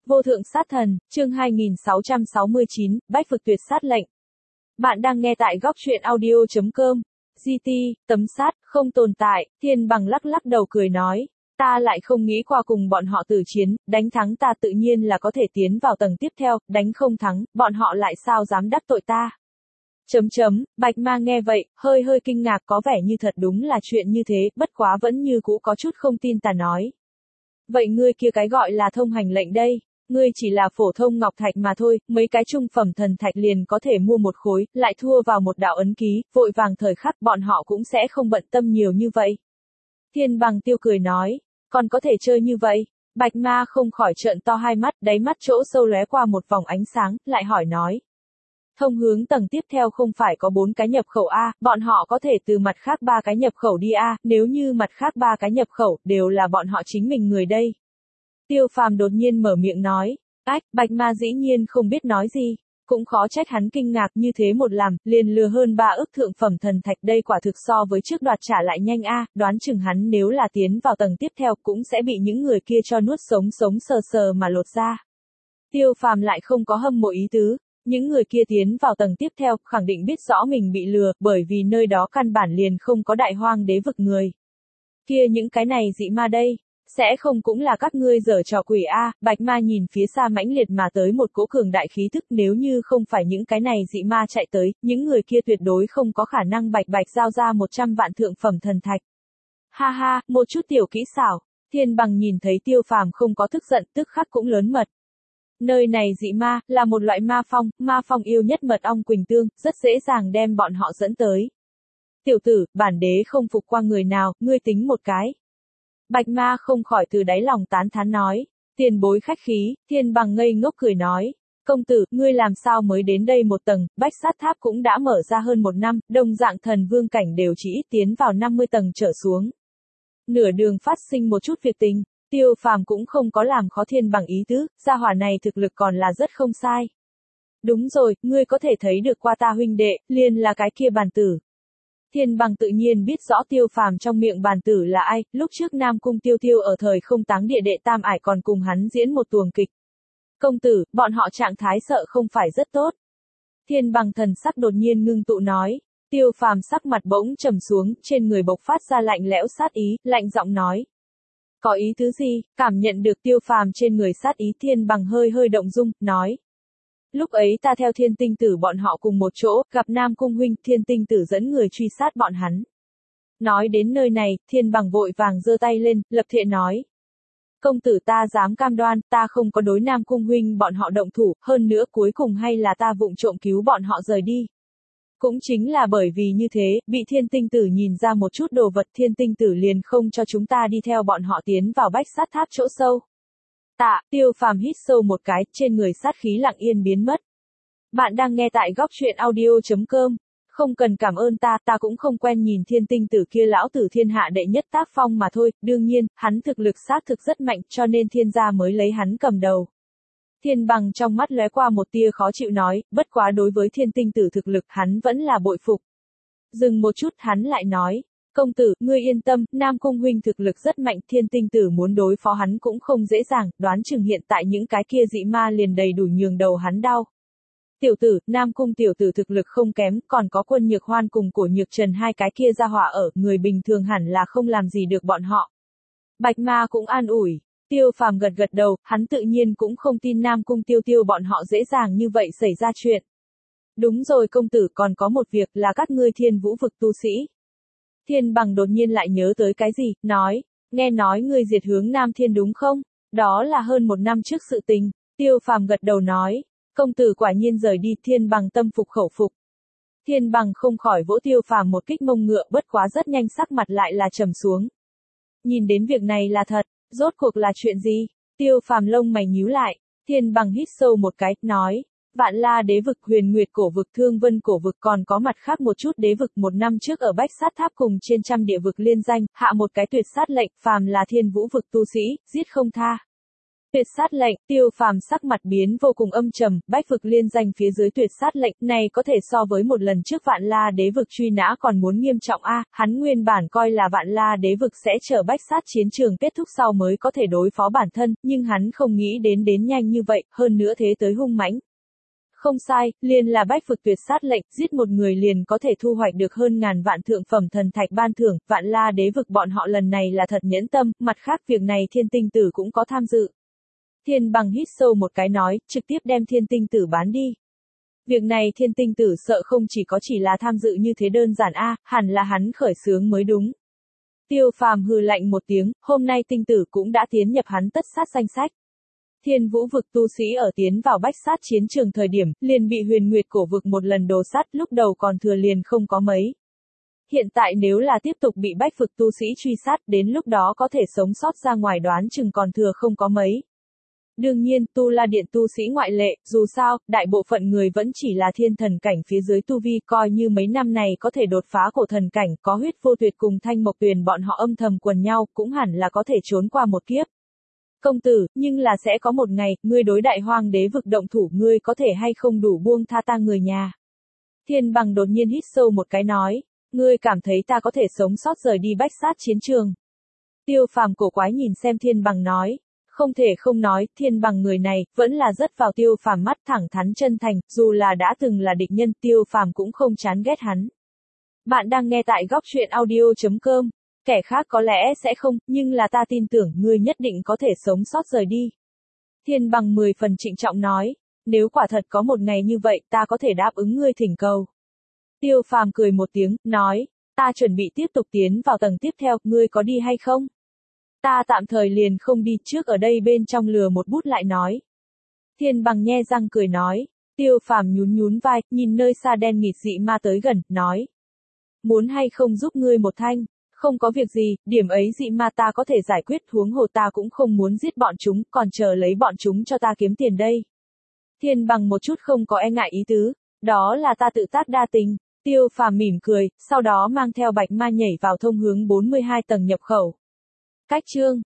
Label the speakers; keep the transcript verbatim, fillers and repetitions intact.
Speaker 1: Vô thượng sát thần, chương hai nghìn sáu trăm sáu mươi chín, Bách vực tuyệt sát lệnh. Bạn đang nghe tại góc truyện audio chấm com. giê tê, tấm sát, không tồn tại, Thiên Bằng lắc lắc đầu cười nói. Ta lại không nghĩ qua cùng bọn họ tử chiến, đánh thắng ta tự nhiên là có thể tiến vào tầng tiếp theo, đánh không thắng, bọn họ lại sao dám đắc tội ta. Chấm chấm, Bạch Ma nghe vậy, hơi hơi kinh ngạc có vẻ như thật đúng là chuyện như thế, bất quá vẫn như cũ có chút không tin ta nói. Vậy ngươi kia cái gọi là thông hành lệnh đây, ngươi chỉ là phổ thông ngọc thạch mà thôi, mấy cái trung phẩm thần thạch liền có thể mua một khối, lại thua vào một đạo ấn ký, vội vàng thời khắc bọn họ cũng sẽ không bận tâm nhiều như vậy. Thiên Bằng tiêu cười nói, còn có thể chơi như vậy, Bạch Ma không khỏi trợn to hai mắt, đáy mắt chỗ sâu lóe qua một vòng ánh sáng, lại hỏi nói. Thông hướng tầng tiếp theo không phải có bốn cái nhập khẩu A, bọn họ có thể từ mặt khác ba cái nhập khẩu đi A, nếu như mặt khác ba cái nhập khẩu, đều là bọn họ chính mình người đây. Tiêu Phàm đột nhiên mở miệng nói, ách, Bạch Ma dĩ nhiên không biết nói gì, cũng khó trách hắn kinh ngạc như thế một làm, liền lừa hơn ba ức thượng phẩm thần thạch đây quả thực so với trước đoạt trả lại nhanh A, đoán chừng hắn nếu là tiến vào tầng tiếp theo cũng sẽ bị những người kia cho nuốt sống sống sờ sờ mà lột ra. Tiêu Phàm lại không có hâm mộ ý tứ. Những người kia tiến vào tầng tiếp theo, khẳng định biết rõ mình bị lừa, bởi vì nơi đó căn bản liền không có đại hoang đế vực người. Kia những cái này dị ma đây, sẽ không cũng là các ngươi giở trò quỷ a? Bạch Ma nhìn phía xa mãnh liệt mà tới một cỗ cường đại khí thức, nếu như không phải những cái này dị ma chạy tới, những người kia tuyệt đối không có khả năng bạch bạch giao ra một trăm vạn thượng phẩm thần thạch. Ha ha, một chút tiểu kỹ xảo, Thiên Bằng nhìn thấy Tiêu Phàm không có tức giận, tức khắc cũng lớn mật. Nơi này dị ma, là một loại ma phong, ma phong yêu nhất mật ong quỳnh tương, rất dễ dàng đem bọn họ dẫn tới. Tiểu tử, bản đế không phục qua người nào, ngươi tính một cái. Bạch Ma không khỏi từ đáy lòng tán thán nói, tiền bối khách khí, Thiên Bằng ngây ngốc cười nói. Công tử, ngươi làm sao mới đến đây một tầng, bách sát tháp cũng đã mở ra hơn một năm, đồng dạng thần vương cảnh đều chỉ ít tiến vào năm mươi tầng trở xuống. Nửa đường phát sinh một chút việc tình. Tiêu Phàm cũng không có làm khó Thiên Bằng ý tứ, gia hỏa này thực lực còn là rất không sai. Đúng rồi, ngươi có thể thấy được qua ta huynh đệ, liền là cái kia bàn tử. Thiên Bằng tự nhiên biết rõ Tiêu Phàm trong miệng bàn tử là ai, lúc trước Nam Cung Tiêu Tiêu ở thời không táng địa đệ tam ải còn cùng hắn diễn một tuồng kịch. Công tử, bọn họ trạng thái sợ không phải rất tốt. Thiên Bằng thần sắc đột nhiên ngưng tụ nói. Tiêu Phàm sắc mặt bỗng trầm xuống, trên người bộc phát ra lạnh lẽo sát ý, lạnh giọng nói. Có ý tứ gì? Cảm nhận được Tiêu Phàm trên người sát ý, Thiên Bằng hơi hơi động dung, nói. Lúc ấy ta theo Thiên Tinh Tử bọn họ cùng một chỗ, gặp Nam Cung huynh, Thiên Tinh Tử dẫn người truy sát bọn hắn. Nói đến nơi này, Thiên Bằng vội vàng giơ tay lên, lập thệ nói. Công tử ta dám cam đoan, ta không có đối Nam Cung huynh bọn họ động thủ, hơn nữa cuối cùng hay là ta vụng trộm cứu bọn họ rời đi. Cũng chính là bởi vì như thế, bị Thiên Tinh Tử nhìn ra một chút đồ vật, Thiên Tinh Tử liền không cho chúng ta đi theo bọn họ tiến vào bách sát tháp chỗ sâu. Tạ, Tiêu Phàm hít sâu một cái, trên người sát khí lặng yên biến mất. Bạn đang nghe tại góc truyện audio chấm com. Không cần cảm ơn ta, ta cũng không quen nhìn Thiên Tinh Tử kia lão tử thiên hạ đệ nhất tác phong mà thôi, đương nhiên, hắn thực lực xác thực rất mạnh, cho nên thiên gia mới lấy hắn cầm đầu. Thiên Bằng trong mắt lóe qua một tia khó chịu nói, bất quá đối với Thiên Tinh Tử thực lực hắn vẫn là bội phục. Dừng một chút hắn lại nói, công tử, ngươi yên tâm, Nam Cung huynh thực lực rất mạnh, Thiên Tinh Tử muốn đối phó hắn cũng không dễ dàng, đoán chừng hiện tại những cái kia dị ma liền đầy đủ nhường đầu hắn đau. Tiểu tử, Nam Cung tiểu tử thực lực không kém, còn có Quân Nhược Hoan cùng Cổ Nhược Trần hai cái kia ra hỏa ở, người bình thường hẳn là không làm gì được bọn họ. Bạch Ma cũng an ủi. Tiêu Phàm gật gật đầu, hắn tự nhiên cũng không tin Nam Cung Tiêu Tiêu bọn họ dễ dàng như vậy xảy ra chuyện. Đúng rồi công tử, còn có một việc là các ngươi Thiên Vũ vực tu sĩ. Thiên Bằng đột nhiên lại nhớ tới cái gì, nói, nghe nói ngươi diệt hướng Nam Thiên đúng không? Đó là hơn một năm trước sự tình. Tiêu Phàm gật đầu nói, công tử quả nhiên rời đi, Thiên Bằng tâm phục khẩu phục. Thiên Bằng không khỏi vỗ Tiêu Phàm một kích mông ngựa, bất quá rất nhanh sắc mặt lại là trầm xuống. Nhìn đến việc này là thật. Rốt cuộc là chuyện gì? Tiêu Phàm lông mày nhíu lại, Thiên Bằng hít sâu một cái, nói, Vạn La đế vực, Huyền Nguyệt cổ vực, Thương Vân cổ vực, còn có mặt khác một chút đế vực, một năm trước ở Bách Sát Tháp cùng trên trăm địa vực liên danh, hạ một cái tuyệt sát lệnh, phàm là Thiên Vũ vực tu sĩ, giết không tha. Tuyệt sát lệnh, Tiêu Phàm sắc mặt biến vô cùng âm trầm, bách vực liên danh phía dưới tuyệt sát lệnh này có thể so với một lần trước Vạn La Đế vực truy nã còn muốn nghiêm trọng a, hắn nguyên bản coi là Vạn La Đế vực sẽ chờ bách sát chiến trường kết thúc sau mới có thể đối phó bản thân, nhưng hắn không nghĩ đến đến nhanh như vậy, hơn nữa thế tới hung mãnh. Không sai, liền là bách vực tuyệt sát lệnh, giết một người liền có thể thu hoạch được hơn ngàn vạn thượng phẩm thần thạch ban thưởng, Vạn La Đế vực bọn họ lần này là thật nhẫn tâm, mặt khác việc này Thiên Tinh Tử cũng có tham dự. Thiên Bằng hít sâu một cái nói, trực tiếp đem Thiên Tinh Tử bán đi. Việc này Thiên Tinh Tử sợ không chỉ có chỉ là tham dự như thế đơn giản a, hẳn là hắn khởi xướng mới đúng. Tiêu Phàm hừ lạnh một tiếng, hôm nay Tinh Tử cũng đã tiến nhập hắn tất sát danh sách. Thiên Vũ vực tu sĩ ở tiến vào bách sát chiến trường thời điểm, liền bị Huyền Nguyệt cổ vực một lần đồ sát, lúc đầu còn thừa liền không có mấy. Hiện tại nếu là tiếp tục bị bách vực tu sĩ truy sát, đến lúc đó có thể sống sót ra ngoài đoán chừng còn thừa không có mấy. Đương nhiên, Tu La Điện tu sĩ ngoại lệ, dù sao, đại bộ phận người vẫn chỉ là thiên thần cảnh phía dưới tu vi, coi như mấy năm này có thể đột phá cổ thần cảnh, có huyết vô tuyệt cùng Thanh Mộc Tuyền bọn họ âm thầm quần nhau, cũng hẳn là có thể trốn qua một kiếp. Công tử, nhưng là sẽ có một ngày, ngươi đối đại hoang đế vực động thủ, ngươi có thể hay không đủ buông tha ta người nhà. Thiên Bằng đột nhiên hít sâu một cái nói, ngươi cảm thấy ta có thể sống sót rời đi bách sát chiến trường. Tiêu Phàm cổ quái nhìn xem Thiên Bằng nói. Không thể không nói, Thiên Bằng người này, vẫn là rất vào Tiêu Phàm mắt, thẳng thắn chân thành, dù là đã từng là địch nhân, Tiêu Phàm cũng không chán ghét hắn. Bạn đang nghe tại góc truyện audio chấm com, kẻ khác có lẽ sẽ không, nhưng là ta tin tưởng ngươi nhất định có thể sống sót rời đi. Thiên Bằng mười phần trịnh trọng nói, nếu quả thật có một ngày như vậy, ta có thể đáp ứng ngươi thỉnh cầu. Tiêu Phàm cười một tiếng, nói, ta chuẩn bị tiếp tục tiến vào tầng tiếp theo, ngươi có đi hay không? Ta tạm thời liền không đi, trước ở đây bên trong lừa một bút lại nói. Thiên Bằng nhe răng cười nói, Tiêu Phàm nhún nhún vai, nhìn nơi xa đen nghịt dị ma tới gần, nói. Muốn hay không giúp ngươi một thanh, không có việc gì, điểm ấy dị ma ta có thể giải quyết, huống hồ ta cũng không muốn giết bọn chúng, còn chờ lấy bọn chúng cho ta kiếm tiền đây. Thiên Bằng một chút không có e ngại ý tứ, đó là ta tự tác đa tình. Tiêu Phàm mỉm cười, sau đó mang theo bạch ma nhảy vào thông hướng bốn mươi hai tầng nhập khẩu. Cách chương